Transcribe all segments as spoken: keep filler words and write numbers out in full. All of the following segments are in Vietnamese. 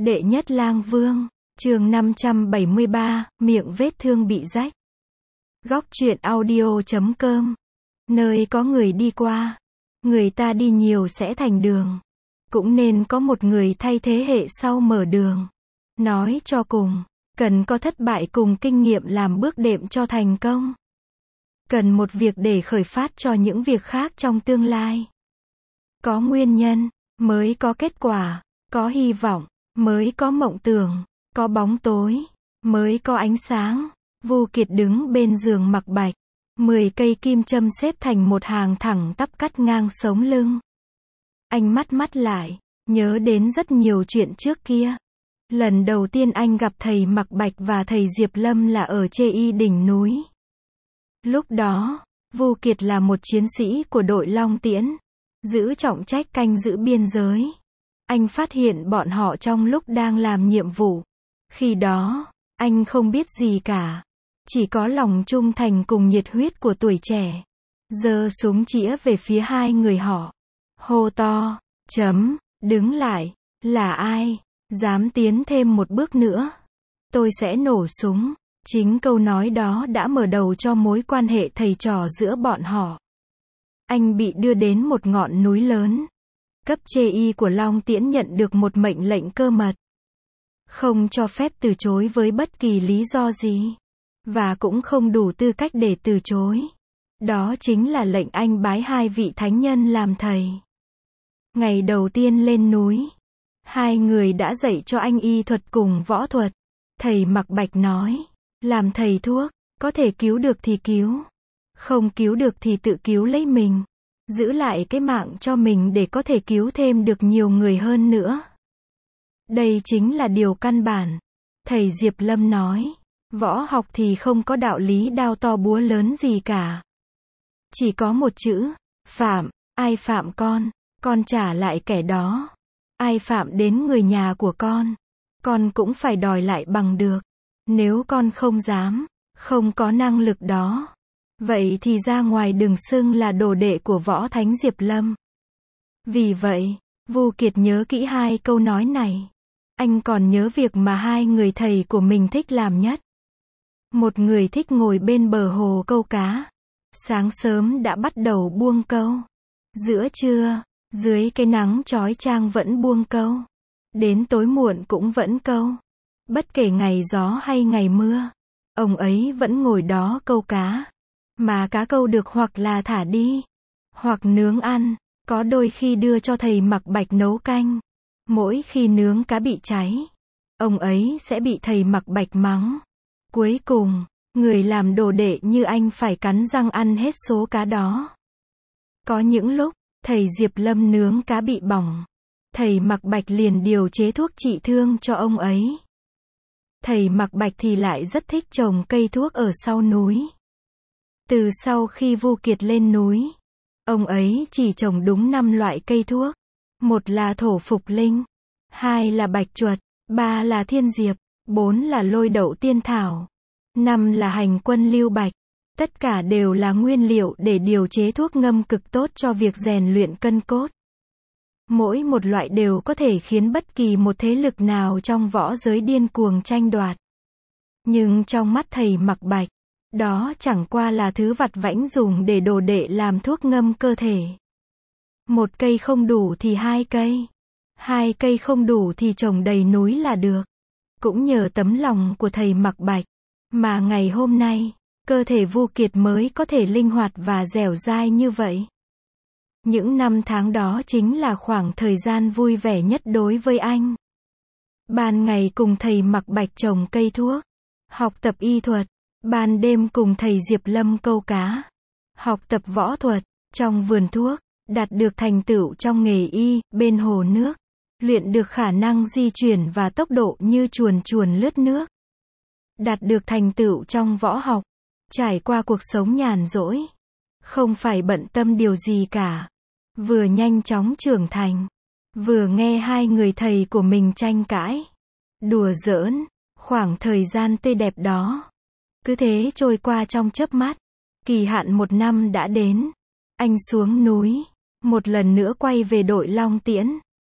Đệ nhất lang vương, chương năm trăm bảy mươi ba, miệng vết thương bị rách. Góc truyện audio chấm com. Nơi có người đi qua, người ta đi nhiều sẽ thành đường. Cũng nên có một người thay thế hệ sau mở đường. Nói cho cùng, cần có thất bại cùng kinh nghiệm làm bước đệm cho thành công. Cần một việc để khởi phát cho những việc khác trong tương lai. Có nguyên nhân, mới có kết quả. Có hy vọng, mới có mộng tưởng. Có bóng tối, mới có ánh sáng. Vu Kiệt đứng bên giường Mặc Bạch. Mười cây kim châm xếp thành một hàng thẳng tắp cắt ngang sống lưng. Anh mắt mắt lại, nhớ đến rất nhiều chuyện trước kia. Lần đầu tiên anh gặp thầy Mặc Bạch và thầy Diệp Lâm là ở Chê Y đỉnh núi. Lúc đó, Vu Kiệt là một chiến sĩ của đội Long Tiễn, giữ trọng trách canh giữ biên giới. Anh phát hiện bọn họ trong lúc đang làm nhiệm vụ. Khi đó, anh không biết gì cả. Chỉ có lòng trung thành cùng nhiệt huyết của tuổi trẻ. Giơ súng chĩa về phía hai người họ. Hô to, chấm, đứng lại, là ai, dám tiến thêm một bước nữa. Tôi sẽ nổ súng. Chính câu nói đó đã mở đầu cho mối quan hệ thầy trò giữa bọn họ. Anh bị đưa đến một ngọn núi lớn. Cấp Chê Y của Long Tiễn nhận được một mệnh lệnh cơ mật. Không cho phép từ chối với bất kỳ lý do gì. Và cũng không đủ tư cách để từ chối. Đó chính là lệnh anh bái hai vị thánh nhân làm thầy. Ngày đầu tiên lên núi, hai người đã dạy cho anh y thuật cùng võ thuật. Thầy Mặc Bạch nói, làm thầy thuốc, có thể cứu được thì cứu. Không cứu được thì tự cứu lấy mình. Giữ lại cái mạng cho mình để có thể cứu thêm được nhiều người hơn nữa. Đây chính là điều căn bản. Thầy Diệp Lâm nói, võ học thì không có đạo lý đao to búa lớn gì cả. Chỉ có một chữ, phạm, ai phạm con, con trả lại kẻ đó. Ai phạm đến người nhà của con, con cũng phải đòi lại bằng được. Nếu con không dám, không có năng lực đó, vậy thì ra ngoài đừng xưng là đồ đệ của võ thánh Diệp Lâm. Vì vậy, Vu Kiệt nhớ kỹ hai câu nói này. Anh còn nhớ việc mà hai người thầy của mình thích làm nhất. Một người thích ngồi bên bờ hồ câu cá. Sáng sớm đã bắt đầu buông câu. Giữa trưa, dưới cái nắng chói chang vẫn buông câu. Đến tối muộn cũng vẫn câu. Bất kể ngày gió hay ngày mưa, ông ấy vẫn ngồi đó câu cá. Mà cá câu được hoặc là thả đi, hoặc nướng ăn, có đôi khi đưa cho thầy Mặc Bạch nấu canh. Mỗi khi nướng cá bị cháy, ông ấy sẽ bị thầy Mặc Bạch mắng. Cuối cùng, người làm đồ đệ như anh phải cắn răng ăn hết số cá đó. Có những lúc, thầy Diệp Lâm nướng cá bị bỏng. Thầy Mặc Bạch liền điều chế thuốc trị thương cho ông ấy. Thầy Mặc Bạch thì lại rất thích trồng cây thuốc ở sau núi. Từ sau khi Vu Kiệt lên núi, ông ấy chỉ trồng đúng năm loại cây thuốc. Một là thổ phục linh, hai là bạch chuột, ba là thiên diệp, bốn là lôi đậu tiên thảo, năm là hành quân lưu bạch. Tất cả đều là nguyên liệu để điều chế thuốc ngâm cực tốt cho việc rèn luyện cân cốt. Mỗi một loại đều có thể khiến bất kỳ một thế lực nào trong võ giới điên cuồng tranh đoạt. Nhưng trong mắt thầy Mặc Bạch, đó chẳng qua là thứ vặt vãnh dùng để đồ đệ làm thuốc ngâm cơ thể. Một cây không đủ thì hai cây. Hai cây không đủ thì trồng đầy núi là được. Cũng nhờ tấm lòng của thầy Mặc Bạch, mà ngày hôm nay, cơ thể Vu Kiệt mới có thể linh hoạt và dẻo dai như vậy. Những năm tháng đó chính là khoảng thời gian vui vẻ nhất đối với anh. Ban ngày cùng thầy Mặc Bạch trồng cây thuốc, học tập y thuật. Ban đêm cùng thầy Diệp Lâm câu cá, học tập võ thuật. Trong vườn thuốc, đạt được thành tựu trong nghề y, bên hồ nước, luyện được khả năng di chuyển và tốc độ như chuồn chuồn lướt nước. Đạt được thành tựu trong võ học, trải qua cuộc sống nhàn rỗi, không phải bận tâm điều gì cả. Vừa nhanh chóng trưởng thành, vừa nghe hai người thầy của mình tranh cãi, đùa giỡn, khoảng thời gian tươi đẹp đó. Cứ thế trôi qua trong chớp mắt. Kỳ hạn một năm đã đến. Anh xuống núi, một lần nữa quay về đội Long Tiễn.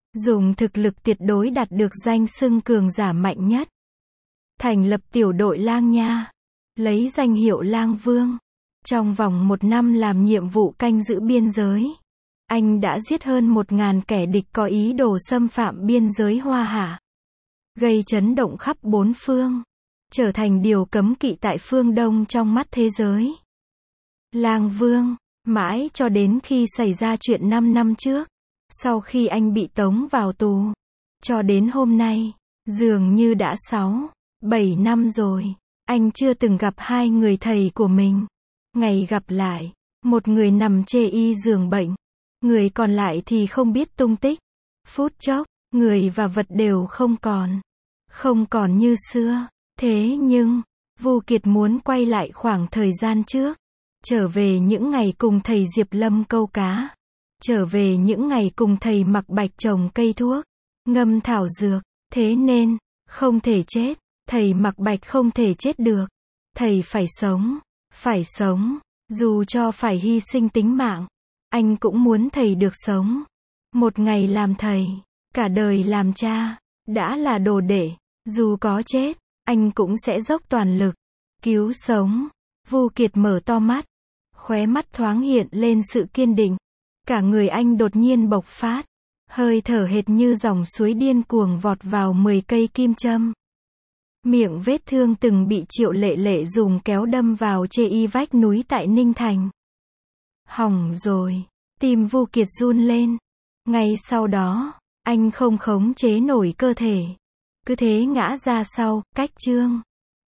Dùng thực lực tuyệt đối đạt được danh xưng cường giả mạnh nhất. Thành lập tiểu đội Lang Nha. Lấy danh hiệu Lang Vương. Trong vòng một năm làm nhiệm vụ canh giữ biên giới, anh đã giết hơn một ngàn kẻ địch có ý đồ xâm phạm biên giới Hoa Hạ. Gây chấn động khắp bốn phương. Trở thành điều cấm kỵ tại phương Đông trong mắt thế giới. Lang Vương, mãi cho đến khi xảy ra chuyện năm năm trước. Sau khi anh bị tống vào tù. Cho đến hôm nay, dường như đã sáu, bảy năm rồi. Anh chưa từng gặp hai người thầy của mình. Ngày gặp lại, một người nằm chê y giường bệnh. Người còn lại thì không biết tung tích. Phút chốc, người và vật đều không còn. Không còn như xưa. Thế nhưng, Vu Kiệt muốn quay lại khoảng thời gian trước. Trở về những ngày cùng thầy Diệp Lâm câu cá. Trở về những ngày cùng thầy Mặc Bạch trồng cây thuốc. Ngâm thảo dược. Thế nên, không thể chết. Thầy Mặc Bạch không thể chết được. Thầy phải sống. Phải sống. Dù cho phải hy sinh tính mạng. Anh cũng muốn thầy được sống. Một ngày làm thầy. Cả đời làm cha. Đã là đồ đệ. Dù có chết, anh cũng sẽ dốc toàn lực. Cứu sống. Vu Kiệt mở to mắt. Khóe mắt thoáng hiện lên sự kiên định. Cả người anh đột nhiên bộc phát. Hơi thở hệt như dòng suối điên cuồng vọt vào mười cây kim châm. Miệng vết thương từng bị Triệu Lệ Lệ dùng kéo đâm vào chê y vách núi tại Ninh Thành. Hỏng rồi. Tim Vu Kiệt run lên. Ngay sau đó, anh không khống chế nổi cơ thể. Cứ thế ngã ra sau, cách chương.